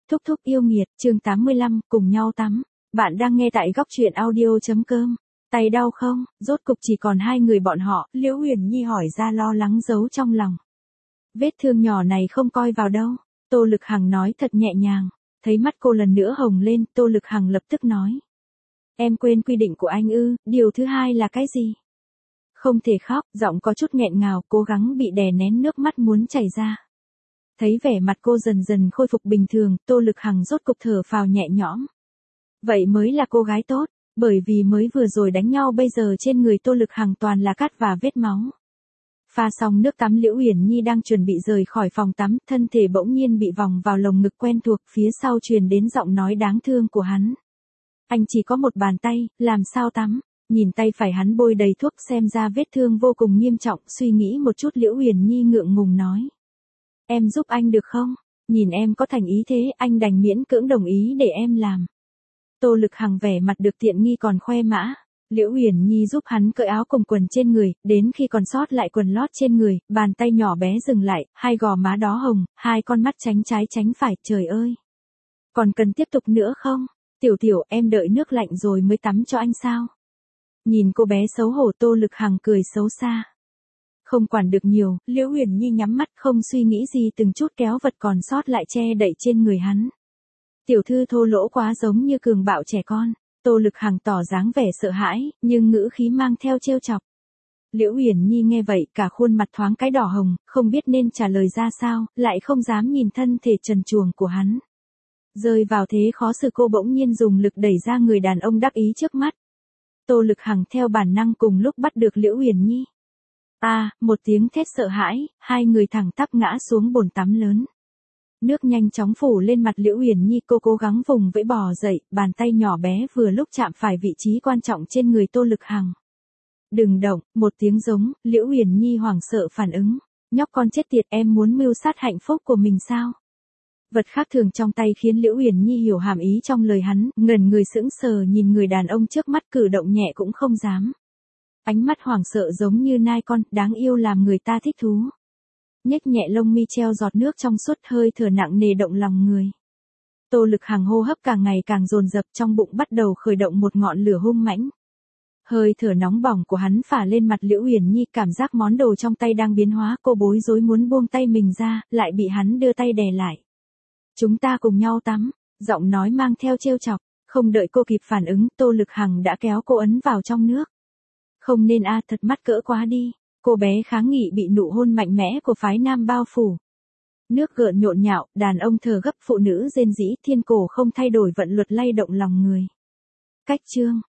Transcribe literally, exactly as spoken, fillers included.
Thúc thúc yêu nghiệt, chương tám mươi lăm, cùng nhau tắm. Bạn đang nghe tại góc truyện audio.com. Tay đau không? Rốt cục chỉ còn hai người bọn họ, Liễu Uyển Nhi hỏi ra lo lắng giấu trong lòng. Vết thương nhỏ này không coi vào đâu. Tô Lực Hằng nói thật nhẹ nhàng. Thấy mắt cô lần nữa hồng lên, Tô Lực Hằng lập tức nói. Em quên quy định của anh ư, điều thứ hai là cái gì? Không thể khóc, giọng có chút nghẹn ngào, cố gắng bị đè nén nước mắt muốn chảy ra. Thấy vẻ mặt cô dần dần khôi phục bình thường, Tô Lực Hằng rốt cục thở phào nhẹ nhõm. Vậy mới là cô gái tốt, bởi vì mới vừa rồi đánh nhau bây giờ trên người Tô Lực Hằng toàn là cát và vết máu. Pha xong nước tắm, Liễu Uyển Nhi đang chuẩn bị rời khỏi phòng tắm, thân thể bỗng nhiên bị vòng vào lồng ngực quen thuộc, phía sau truyền đến giọng nói đáng thương của hắn. Anh chỉ có một bàn tay, làm sao tắm? Nhìn tay phải hắn bôi đầy thuốc xem ra vết thương vô cùng nghiêm trọng, suy nghĩ một chút Liễu Uyển Nhi ngượng ngùng nói. Em giúp anh được không? Nhìn em có thành ý thế, anh đành miễn cưỡng đồng ý để em làm. Tô Lực Hằng vẻ mặt được tiện nghi còn khoe mã. Liễu Uyển Nhi giúp hắn cởi áo cùng quần trên người, đến khi còn sót lại quần lót trên người, bàn tay nhỏ bé dừng lại, hai gò má đó hồng, hai con mắt tránh trái tránh phải, trời ơi. Còn cần tiếp tục nữa không? Tiểu tiểu, em đợi nước lạnh rồi mới tắm cho anh sao? Nhìn cô bé xấu hổ, Tô Lực Hằng cười xấu xa. Không quản được nhiều, Liễu Uyển Nhi nhắm mắt không suy nghĩ gì từng chút kéo vật còn sót lại che đậy trên người hắn. Tiểu thư thô lỗ quá giống như cường bạo trẻ con. Tô Lực Hằng tỏ dáng vẻ sợ hãi, nhưng ngữ khí mang theo trêu chọc. Liễu Uyển Nhi nghe vậy cả khuôn mặt thoáng cái đỏ hồng, không biết nên trả lời ra sao, lại không dám nhìn thân thể trần truồng của hắn. Rơi vào thế khó xử, cô bỗng nhiên dùng lực đẩy ra người đàn ông đắc ý trước mắt. Tô Lực Hằng theo bản năng cùng lúc bắt được Liễu Uyển Nhi. A, à, một tiếng thét sợ hãi, hai người thẳng tắp ngã xuống bồn tắm lớn. Nước nhanh chóng phủ lên mặt Liễu Uyển Nhi, cô cố gắng vùng vẫy bò dậy, bàn tay nhỏ bé vừa lúc chạm phải vị trí quan trọng trên người Tô Lực Hằng. Đừng động, một tiếng giống, Liễu Uyển Nhi hoảng sợ phản ứng. Nhóc con chết tiệt, em muốn mưu sát hạnh phúc của mình sao? Vật khác thường trong tay khiến Liễu Uyển Nhi hiểu hàm ý trong lời hắn, ngẩn người sững sờ nhìn người đàn ông trước mắt, cử động nhẹ cũng không dám. Ánh mắt hoảng sợ giống như nai con, đáng yêu làm người ta thích thú. Nhếch nhẹ lông mi treo giọt nước trong suốt, hơi thở nặng nề động lòng người. Tô Lực Hằng hô hấp càng ngày càng dồn dập, trong bụng bắt đầu khởi động một ngọn lửa hung mãnh. Hơi thở nóng bỏng của hắn phả lên mặt Liễu Uyển Nhi, cảm giác món đồ trong tay đang biến hóa, cô bối rối muốn buông tay mình ra, lại bị hắn đưa tay đè lại. Chúng ta cùng nhau tắm, giọng nói mang theo trêu chọc, không đợi cô kịp phản ứng, Tô Lực Hằng đã kéo cô ấn vào trong nước. Không nên a, thật mắc cỡ quá đi. Cô bé kháng nghị bị nụ hôn mạnh mẽ của phái nam bao phủ. Nước gợn nhộn nhạo, đàn ông thở gấp, phụ nữ rên rỉ, thiên cổ không thay đổi vận luật lay động lòng người. Cách chương